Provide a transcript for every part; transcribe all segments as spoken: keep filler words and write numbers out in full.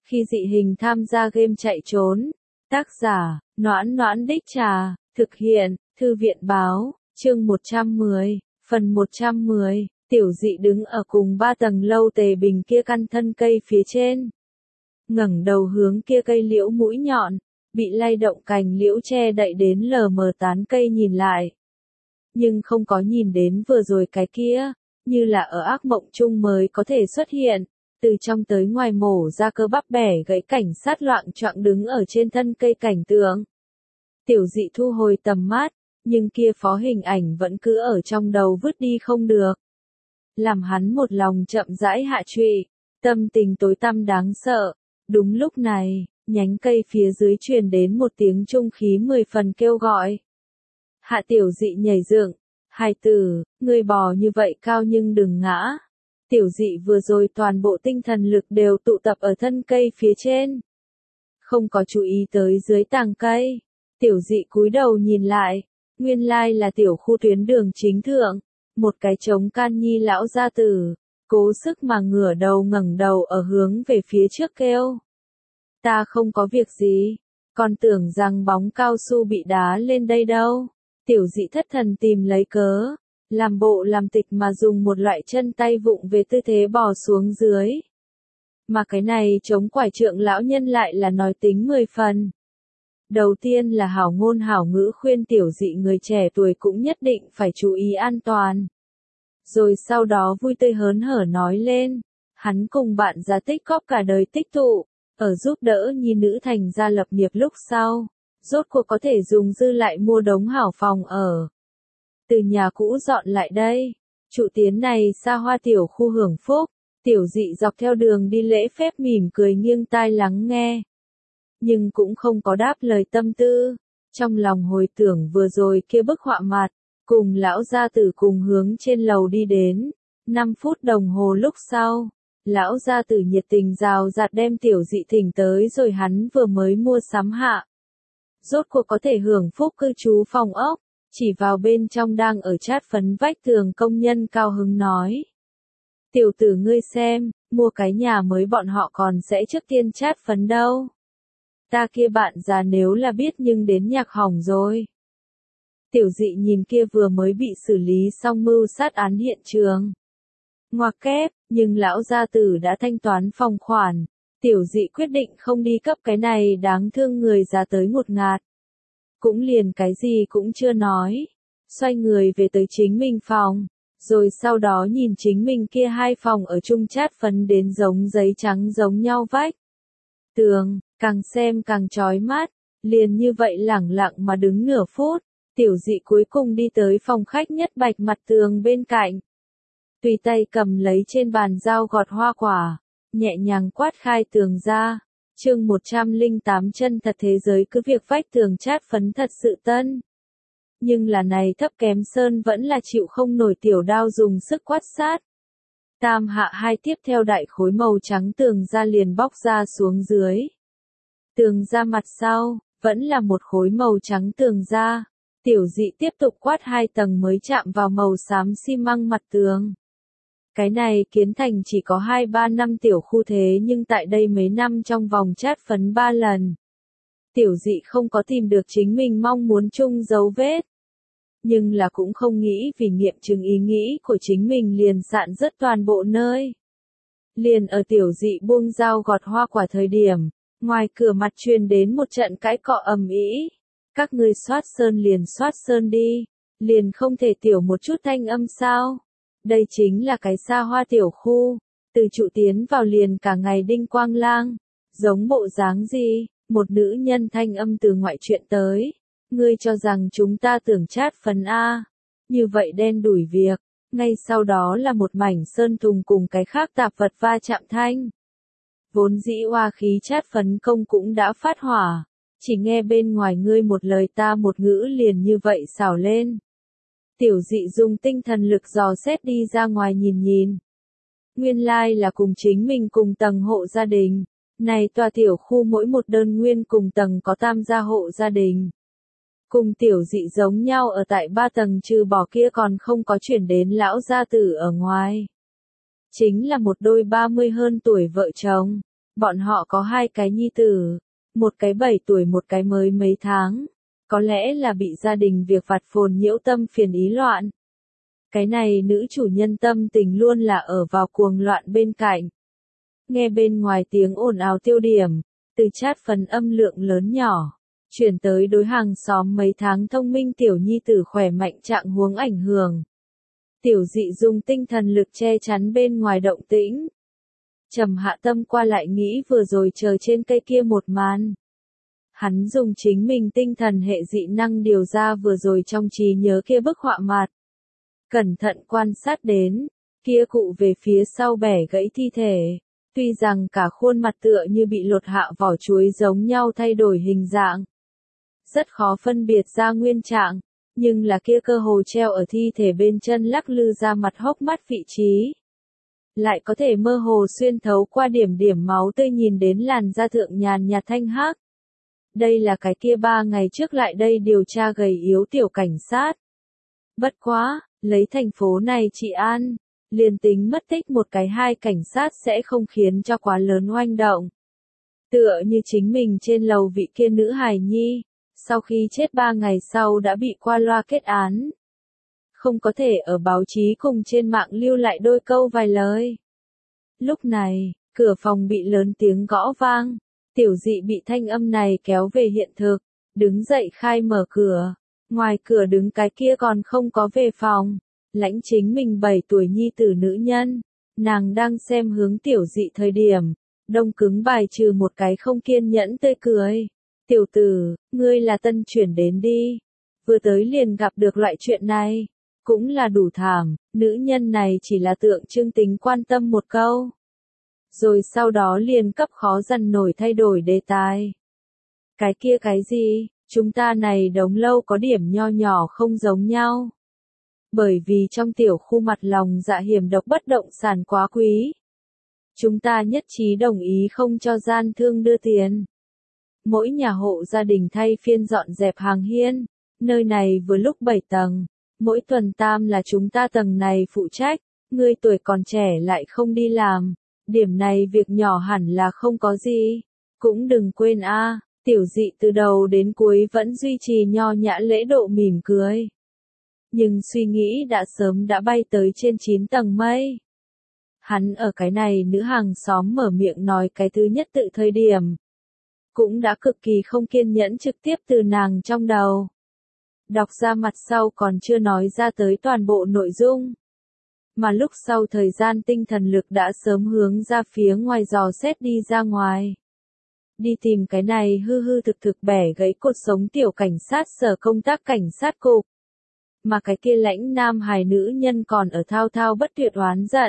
Khi dị hình tham gia game chạy trốn. Tác giả, Noãn Noãn Đích Trà, thực hiện, Thư viện Báo, chương một trăm mười, phần một trăm mười, tiểu dị đứng ở cùng ba tầng lâu tề bình kia căn thân cây phía trên. Ngẩng đầu hướng kia cây liễu mũi nhọn, bị lay động cành liễu che đậy đến lờ mờ tán cây nhìn lại. Nhưng không có nhìn đến vừa rồi cái kia, như là ở ác mộng chung mới có thể xuất hiện. Từ trong tới ngoài mổ ra cơ bắp bẻ gãy cảnh sát loạng choạng đứng ở trên thân cây cảnh tượng. Tiểu dị thu hồi tầm mắt, nhưng kia phó hình ảnh vẫn cứ ở trong đầu vứt đi không được. Làm hắn một lòng chậm rãi hạ trụy, tâm tình tối tăm đáng sợ. Đúng lúc này, nhánh cây phía dưới truyền đến một tiếng trung khí mười phần kêu gọi. Hạ tiểu dị nhảy dựng, hài tử, ngươi bò như vậy cao nhưng đừng ngã. Tiểu dị vừa rồi toàn bộ tinh thần lực đều tụ tập ở thân cây phía trên. Không có chú ý tới dưới tàng cây. Tiểu dị cúi đầu nhìn lại. Nguyên lai là tiểu khu tuyến đường chính thượng. Một cái trống can nhi lão gia tử. Cố sức mà ngửa đầu ngẩng đầu ở hướng về phía trước kêu. Ta không có việc gì. Còn tưởng rằng bóng cao su bị đá lên đây đâu. Tiểu dị thất thần tìm lấy cớ. Làm bộ làm tịch mà dùng một loại chân tay vụng về tư thế bò xuống dưới. Mà cái này chống quải trượng lão nhân lại là nói tính mười phần. Đầu tiên là hảo ngôn hảo ngữ khuyên tiểu dị người trẻ tuổi cũng nhất định phải chú ý an toàn. Rồi sau đó vui tươi hớn hở nói lên, hắn cùng bạn ra tích góp cả đời tích tụ, ở giúp đỡ nhi nữ thành gia lập nghiệp lúc sau, rốt cuộc có thể dùng dư lại mua đống hảo phòng ở. Từ nhà cũ dọn lại đây, trụ tiến này xa hoa tiểu khu hưởng phúc, tiểu dị dọc theo đường đi lễ phép mỉm cười nghiêng tai lắng nghe. Nhưng cũng không có đáp lời tâm tư, trong lòng hồi tưởng vừa rồi kia bức họa mặt, cùng lão gia tử cùng hướng trên lầu đi đến, năm phút đồng hồ lúc sau, lão gia tử nhiệt tình rào rạt đem tiểu dị thỉnh tới rồi hắn vừa mới mua sắm hạ. Rốt cuộc có thể hưởng phúc cư trú phòng ốc. Chỉ vào bên trong đang ở chát phấn vách tường công nhân cao hứng nói. Tiểu tử ngươi xem, mua cái nhà mới bọn họ còn sẽ trước tiên chát phấn đâu. Ta kia bạn già nếu là biết nhưng đến nhạc hỏng rồi. Tiểu dị nhìn kia vừa mới bị xử lý xong mưu sát án hiện trường. Ngoặc kép, nhưng lão gia tử đã thanh toán phòng khoản. Tiểu dị quyết định không đi cấp cái này đáng thương người già tới một ngạt. Cũng liền cái gì cũng chưa nói. Xoay người về tới chính mình phòng. Rồi sau đó nhìn chính mình kia hai phòng ở chung chát phấn đến giống giấy trắng giống nhau vách. Tường, càng xem càng chói mắt. Liền như vậy lẳng lặng mà đứng nửa phút. Tiểu dị cuối cùng đi tới phòng khách nhất bạch mặt tường bên cạnh. Tùy tay cầm lấy trên bàn dao gọt hoa quả. Nhẹ nhàng quát khai tường ra. Chương một trăm lẻ tám chân thật thế giới cứ việc vách tường chát phấn thật sự tân. Nhưng là này thấp kém sơn vẫn là chịu không nổi tiểu đao dùng sức quát sát. Tam hạ hai tiếp theo đại khối màu trắng tường ra liền bóc ra xuống dưới. Tường ra mặt sau, vẫn là một khối màu trắng tường ra. Tiểu dị tiếp tục quát hai tầng mới chạm vào màu xám xi măng mặt tường. Cái này kiến thành chỉ có hai ba năm tiểu khu thế nhưng tại đây mấy năm trong vòng chát phấn ba lần. Tiểu dị không có tìm được chính mình mong muốn chung dấu vết. Nhưng là cũng không nghĩ vì nghiệm chứng ý nghĩ của chính mình liền sạn rất toàn bộ nơi. Liền ở tiểu dị buông dao gọt hoa quả thời điểm, ngoài cửa mặt truyền đến một trận cãi cọ ầm ĩ. Các ngươi soát sơn liền soát sơn đi, liền không thể tiểu một chút thanh âm sao? Đây chính là cái xa hoa tiểu khu, từ trụ tiến vào liền cả ngày đinh quang lang, giống bộ dáng gì, một nữ nhân thanh âm từ ngoại chuyện tới, ngươi cho rằng chúng ta tưởng chát phấn A, như vậy đen đủi việc, ngay sau đó là một mảnh sơn thùng cùng cái khác tạp vật va chạm thanh. Vốn dĩ oa khí chát phấn công cũng đã phát hỏa, chỉ nghe bên ngoài ngươi một lời ta một ngữ liền như vậy xảo lên. Tiểu dị dùng tinh thần lực dò xét đi ra ngoài nhìn nhìn. Nguyên lai like là cùng chính mình cùng tầng hộ gia đình. Này tòa tiểu khu mỗi một đơn nguyên cùng tầng có tam gia hộ gia đình. Cùng tiểu dị giống nhau ở tại ba tầng trừ bỏ kia còn không có chuyển đến lão gia tử ở ngoài. Chính là một đôi ba mươi hơn tuổi vợ chồng. Bọn họ có hai cái nhi tử, một cái bảy tuổi một cái mới mấy tháng. Có lẽ là bị gia đình việc vặt phồn nhiễu tâm phiền ý loạn. Cái này nữ chủ nhân tâm tình luôn là ở vào cuồng loạn bên cạnh. Nghe bên ngoài tiếng ồn ào tiêu điểm, từ chat phần âm lượng lớn nhỏ, chuyển tới đối hàng xóm mấy tháng thông minh tiểu nhi tử khỏe mạnh trạng huống ảnh hưởng. Tiểu dị dùng tinh thần lực che chắn bên ngoài động tĩnh. Trầm hạ tâm qua lại nghĩ vừa rồi chờ trên cây kia một màn. Hắn dùng chính mình tinh thần hệ dị năng điều ra vừa rồi trong trí nhớ kia bức họa mặt. Cẩn thận quan sát đến, kia cụ về phía sau bẻ gãy thi thể. Tuy rằng cả khuôn mặt tựa như bị lột hạ vỏ chuối giống nhau thay đổi hình dạng. Rất khó phân biệt ra nguyên trạng, nhưng là kia cơ hồ treo ở thi thể bên chân lắc lư ra mặt hốc mắt vị trí. Lại có thể mơ hồ xuyên thấu qua điểm điểm máu tươi nhìn đến làn da thượng nhàn nhạt thanh hắc. Đây là cái kia ba ngày trước lại đây điều tra gầy yếu tiểu cảnh sát. Bất quá, lấy thành phố này trị an, liền tính mất tích một cái hai cảnh sát sẽ không khiến cho quá lớn oanh động. Tựa như chính mình trên lầu vị kia nữ hài nhi, sau khi chết ba ngày sau đã bị qua loa kết án. Không có thể ở báo chí cùng trên mạng lưu lại đôi câu vài lời. Lúc này, cửa phòng bị lớn tiếng gõ vang, tiểu dị bị thanh âm này kéo về hiện thực, đứng dậy khai mở cửa, ngoài cửa đứng cái kia còn không có về phòng, lãnh chính mình bảy tuổi nhi tử nữ nhân, nàng đang xem hướng tiểu dị thời điểm, đông cứng bài trừ một cái không kiên nhẫn tươi cười. Tiểu tử, ngươi là tân chuyển đến đi, vừa tới liền gặp được loại chuyện này. Cũng là đủ thảm, nữ nhân này chỉ là tượng trưng tính quan tâm một câu. Rồi sau đó liền cấp khó dằn nổi thay đổi đề tài. Cái kia cái gì, chúng ta này đống lâu có điểm nho nhỏ không giống nhau. Bởi vì trong tiểu khu mặt lòng dạ hiểm độc bất động sản quá quý. Chúng ta nhất trí đồng ý không cho gian thương đưa tiền. Mỗi nhà hộ gia đình thay phiên dọn dẹp hàng hiên, nơi này vừa lúc bảy tầng. Mỗi tuần tam là chúng ta tầng này phụ trách, ngươi tuổi còn trẻ lại không đi làm, điểm này việc nhỏ hẳn là không có gì. Cũng đừng quên a, tiểu dị từ đầu đến cuối vẫn duy trì nho nhã lễ độ mỉm cười. Nhưng suy nghĩ đã sớm đã bay tới trên chín tầng mây. Hắn ở cái này nữ hàng xóm mở miệng nói cái thứ nhất tự thời điểm. Cũng đã cực kỳ không kiên nhẫn trực tiếp từ nàng trong đầu. Đọc ra mặt sau còn chưa nói ra tới toàn bộ nội dung. Mà lúc sau thời gian tinh thần lực đã sớm hướng ra phía ngoài dò xét đi ra ngoài. Đi tìm cái này hư hư thực thực bẻ gãy cột sống tiểu cảnh sát sở công tác cảnh sát cục. Mà cái kia lãnh nam hài nữ nhân còn ở thao thao bất tuyệt oán giận.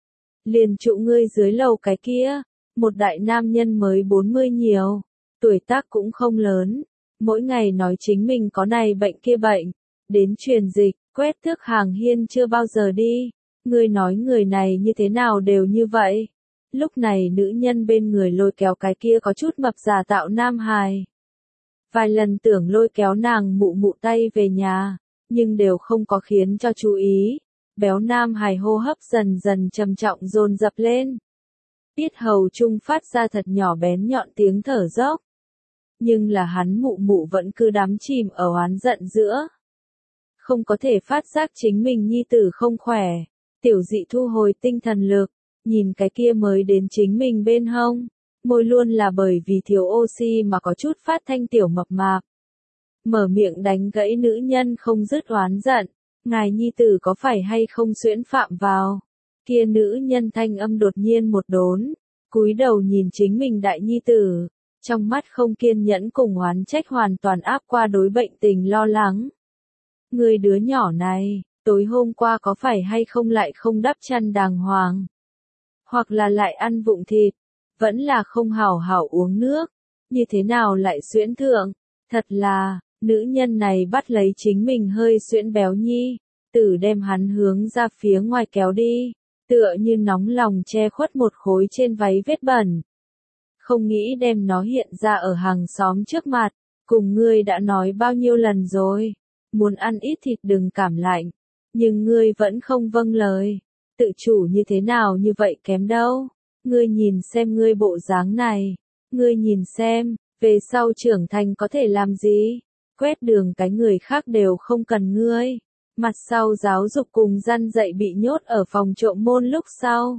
Liền trụ ngươi dưới lầu cái kia, một đại nam nhân mới bốn mươi nhiều, tuổi tác cũng không lớn. Mỗi ngày nói chính mình có này bệnh kia bệnh, đến truyền dịch, quét tước hàng hiên chưa bao giờ đi. Ngươi nói người này như thế nào đều như vậy. Lúc này nữ nhân bên người lôi kéo cái kia có chút mập giả tạo nam hài. Vài lần tưởng lôi kéo nàng mụ mụ tay về nhà, nhưng đều không có khiến cho chú ý. Béo nam hài hô hấp dần dần trầm trọng dồn dập lên. Tiết hầu trung phát ra thật nhỏ bén nhọn tiếng thở dốc. Nhưng là hắn mụ mụ vẫn cứ đắm chìm ở oán giận giữa. Không có thể phát giác chính mình nhi tử không khỏe. Tiểu dị thu hồi tinh thần lực, nhìn cái kia mới đến chính mình bên hông. Môi luôn là bởi vì thiếu oxy mà có chút phát thanh tiểu mập mạp. Mở miệng đánh gãy nữ nhân không dứt oán giận. Ngài nhi tử có phải hay không xuyễn phạm vào? Kia nữ nhân thanh âm đột nhiên một đốn. Cúi đầu nhìn chính mình đại nhi tử. Trong mắt không kiên nhẫn cùng oán trách hoàn toàn áp qua đối bệnh tình lo lắng. Người đứa nhỏ này, tối hôm qua có phải hay không lại không đắp chăn đàng hoàng? Hoặc là lại ăn vụng thịt, vẫn là không hảo hảo uống nước, như thế nào lại xuyễn thượng? Thật là, nữ nhân này bắt lấy chính mình hơi xuyễn béo nhi, tử đem hắn hướng ra phía ngoài kéo đi, tựa như nóng lòng che khuất một khối trên váy vết bẩn. Không nghĩ đem nó hiện ra ở hàng xóm trước mặt, cùng ngươi đã nói bao nhiêu lần rồi, muốn ăn ít thịt đừng cảm lạnh, nhưng ngươi vẫn không vâng lời, tự chủ như thế nào như vậy kém đâu, Ngươi nhìn xem ngươi bộ dáng này, ngươi nhìn xem, về sau trưởng thành có thể làm gì? Quét đường cái người khác đều không cần ngươi. Mặt sau giáo dục cùng răn dạy bị nhốt ở phòng trộm môn lúc sau.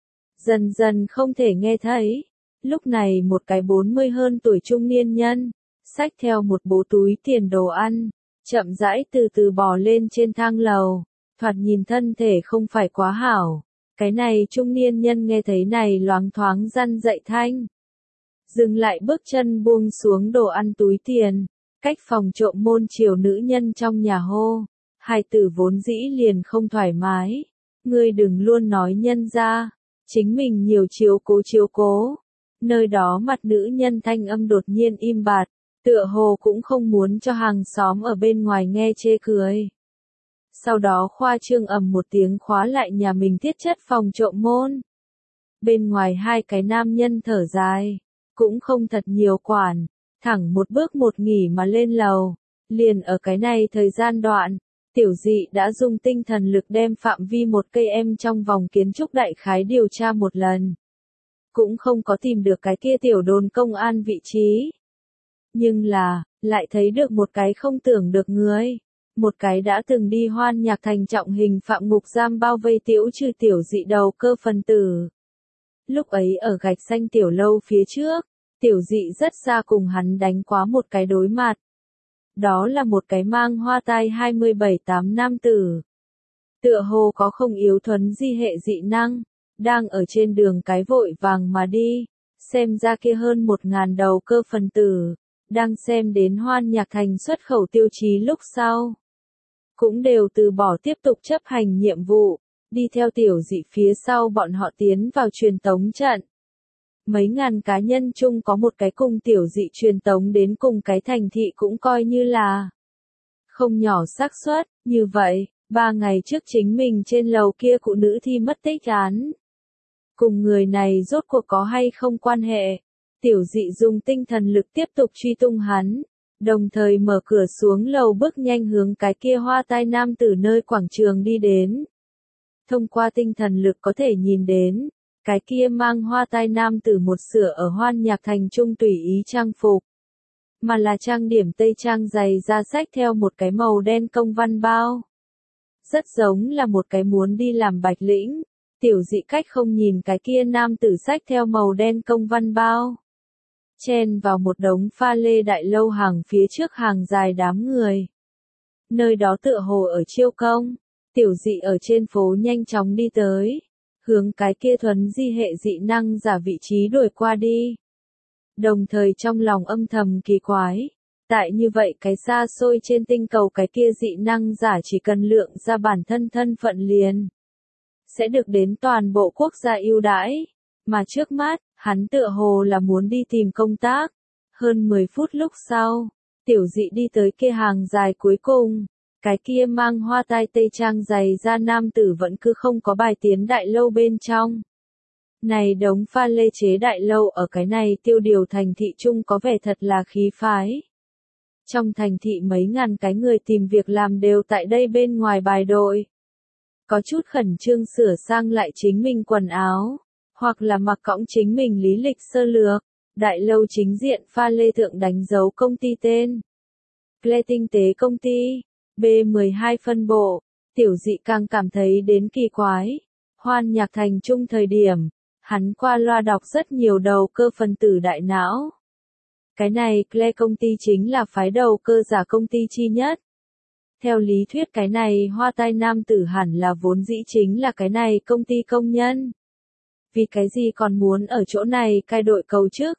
Dần dần không thể nghe thấy. Lúc này một cái bốn mươi hơn tuổi trung niên nhân, xách theo một bố túi tiền đồ ăn, chậm rãi từ từ bò lên trên thang lầu, thoạt nhìn thân thể không phải quá hảo. Cái này trung niên nhân nghe thấy này loáng thoáng răn dạy thanh. Dừng lại bước chân buông xuống đồ ăn túi tiền, cách phòng trộm môn chiều nữ nhân trong nhà hô. Hai tử vốn dĩ liền không thoải mái. Ngươi đừng luôn nói nhân ra, chính mình nhiều chiếu cố chiếu cố. Nơi đó mặt nữ nhân thanh âm đột nhiên im bặt, tựa hồ cũng không muốn cho hàng xóm ở bên ngoài nghe chê cười. Sau đó khoa trương ầm một tiếng khóa lại nhà mình thiết chất phòng trộm môn. Bên ngoài hai cái nam nhân thở dài, cũng không thật nhiều quản, thẳng một bước một nghỉ mà lên lầu. Liền ở cái này thời gian đoạn, tiểu dị đã dùng tinh thần lực đem phạm vi một cây em trong vòng kiến trúc đại khái điều tra một lần. Cũng không có tìm được cái kia tiểu đồn công an vị trí. Nhưng là, lại thấy được một cái không tưởng được người. Một cái đã từng đi Hoan Nhạc Thành trọng hình phạm ngục giam bao vây tiểu trừ tiểu dị đầu cơ phần tử. Lúc ấy ở gạch xanh tiểu lâu phía trước, tiểu dị rất xa cùng hắn đánh quá một cái đối mặt. Đó là một cái mang hoa tai hai mươi bảy tám nam tử. Tựa hồ có không yếu thuần di hệ dị năng, đang ở trên đường cái vội vàng mà đi, xem ra kia hơn một ngàn đầu cơ phần tử, đang xem đến Hoan Nhạc Thành xuất khẩu tiêu chí lúc sau. Cũng đều từ bỏ tiếp tục chấp hành nhiệm vụ, đi theo tiểu dị phía sau bọn họ tiến vào truyền tống trận. Mấy ngàn cá nhân chung có một cái cùng tiểu dị truyền tống đến cùng cái thành thị cũng coi như là không nhỏ xác suất. Như vậy, ba ngày trước chính mình trên lầu kia cụ nữ thi mất tích án. Cùng người này rốt cuộc có hay không quan hệ. Tiểu dị dùng tinh thần lực tiếp tục truy tung hắn, đồng thời mở cửa xuống lầu bước nhanh hướng cái kia hoa tai nam tử nơi quảng trường đi đến. Thông qua tinh thần lực có thể nhìn đến, cái kia mang hoa tai nam tử một sửa ở Hoan Nhạc Thành trung tùy ý trang phục. Mà là trang điểm tây trang dày da sách theo một cái màu đen công văn bao. Rất giống là một cái muốn đi làm bạch lĩnh. Tiểu dị cách không nhìn cái kia nam tử sách theo màu đen công văn bao. Chen vào một đống pha lê đại lâu hàng phía trước hàng dài đám người. Nơi đó tựa hồ ở chiêu công. Tiểu dị ở trên phố nhanh chóng đi tới. Hướng cái kia thuần di hệ dị năng giả vị trí đuổi qua đi. Đồng thời trong lòng âm thầm kỳ quái. Tại như vậy cái xa xôi trên tinh cầu cái kia dị năng giả chỉ cần lượng ra bản thân thân phận liền. Sẽ được đến toàn bộ quốc gia ưu đãi. Mà trước mắt, hắn tựa hồ là muốn đi tìm công tác. Hơn mười phút lúc sau, tiểu dị đi tới kia hàng dài cuối cùng. Cái kia mang hoa tai tây trang dày da nam tử vẫn cứ không có bài tiến đại lâu bên trong. Này đống pha lê chế đại lâu ở cái này tiêu điều thành thị trung có vẻ thật là khí phái. Trong thành thị mấy ngàn cái người tìm việc làm đều tại đây bên ngoài bài đội. Có chút khẩn trương sửa sang lại chính mình quần áo, hoặc là mặc cõng chính mình lý lịch sơ lược. Đại lâu chính diện pha lê thượng đánh dấu công ty tên. Cle Tinh tế công ty, B mười hai phân bộ. Tiểu dị càng cảm thấy đến kỳ quái. Hoan Nhạc Thành trung thời điểm, hắn qua loa đọc rất nhiều đầu cơ phần tử đại não. Cái này Cle công ty chính là phái đầu cơ giả công ty chi nhất. Theo lý thuyết cái này hoa tai nam tử hẳn là vốn dĩ chính là cái này công ty công nhân. Vì cái gì còn muốn ở chỗ này cai đội cầu chức?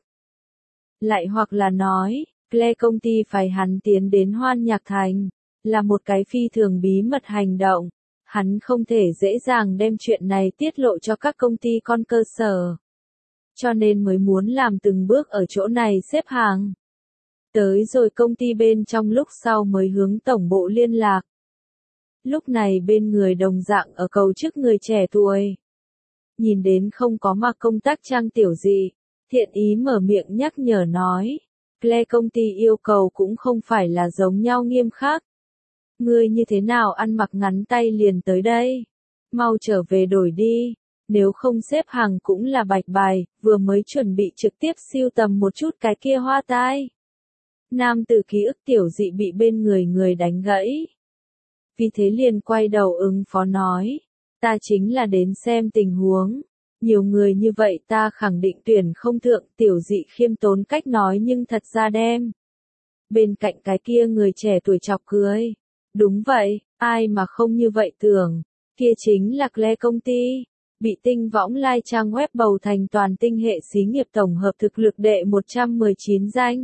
Lại hoặc là nói, Cle công ty phải hắn tiến đến Hoan Nhạc Thành, là một cái phi thường bí mật hành động. Hắn không thể dễ dàng đem chuyện này tiết lộ cho các công ty con cơ sở. Cho nên mới muốn làm từng bước ở chỗ này xếp hàng. Tới rồi công ty bên trong lúc sau mới hướng tổng bộ liên lạc. Lúc này bên người đồng dạng ở cầu chức người trẻ tuổi. Nhìn đến không có mặc công tác trang tiểu dị, thiện ý mở miệng nhắc nhở nói. Cle công ty yêu cầu cũng không phải là giống nhau nghiêm khắc. Ngươi như thế nào ăn mặc ngắn tay liền tới đây? Mau trở về đổi đi. nếu không xếp hàng cũng là bạch bài, vừa mới chuẩn bị trực tiếp siêu tầm một chút cái kia hoa tai. Nam tử ký ức tiểu dị bị bên người người đánh gãy. Vì thế liền quay đầu ứng phó nói, ta chính là đến xem tình huống. Nhiều người như vậy ta khẳng định tuyển không thượng, tiểu dị khiêm tốn cách nói nhưng thật ra đem. Bên cạnh cái kia người trẻ tuổi chọc cười. Đúng vậy, ai mà không như vậy tưởng, kia chính là Cle công ty, bị tinh võng lai trang web bầu thành toàn tinh hệ xí nghiệp tổng hợp thực lực đệ một trăm mười chín danh.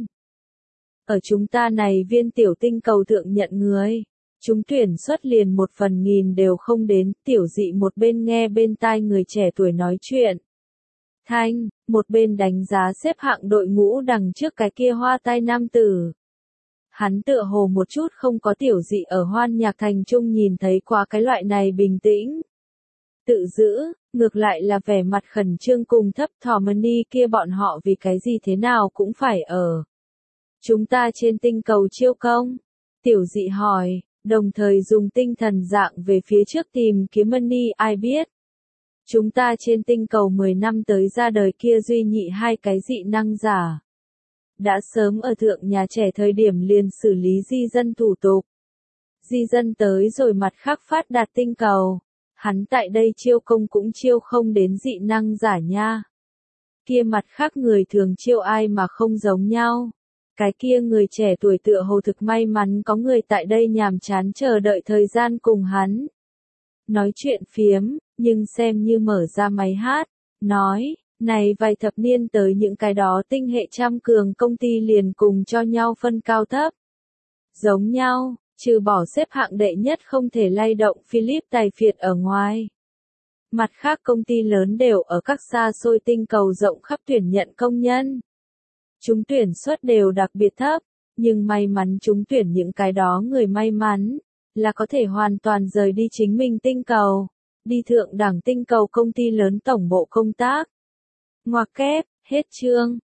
Ở chúng ta này viên tiểu tinh cầu thượng nhận người, chúng tuyển xuất liền một phần nghìn đều không đến, tiểu dị một bên nghe bên tai người trẻ tuổi nói chuyện. Thanh, một bên đánh giá xếp hạng đội ngũ đằng trước cái kia hoa tai nam tử. Hắn tựa hồ một chút không có tiểu dị ở hoan nhạc thành trung nhìn thấy qua cái loại này bình tĩnh. Tự giữ, ngược lại là vẻ mặt khẩn trương cùng thấp thỏm đi kia bọn họ vì cái gì thế nào cũng phải ở. Chúng ta trên tinh cầu chiêu công. Tiểu dị hỏi, đồng thời dùng tinh thần dạng về phía trước tìm kiếm Money ai biết. Chúng ta trên tinh cầu mười năm tới ra đời kia duy nhị hai cái dị năng giả. Đã sớm ở thượng nhà trẻ thời điểm liền xử lý di dân thủ tục. Di dân tới rồi mặt khác phát đạt tinh cầu. Hắn tại đây chiêu công cũng chiêu không đến dị năng giả nha. Kia mặt khác người thường chiêu ai mà không giống nhau. Cái kia người trẻ tuổi tựa hồ thực may mắn có người tại đây nhàm chán chờ đợi thời gian cùng hắn. Nói chuyện phiếm, nhưng xem như mở ra máy hát, nói, này vài thập niên tới những cái đó tinh hệ trăm cường công ty liền cùng cho nhau phân cao thấp. Giống nhau, trừ bỏ xếp hạng đệ nhất không thể lay động Philip Tài Phiệt ở ngoài. Mặt khác công ty lớn đều ở các xa xôi tinh cầu rộng khắp tuyển nhận công nhân. Chúng tuyển suất đều đặc biệt thấp, nhưng may mắn chúng tuyển những cái đó người may mắn, là có thể hoàn toàn rời đi chính mình tinh cầu, đi thượng đẳng tinh cầu công ty lớn tổng bộ công tác. Ngoặc kép, hết chương.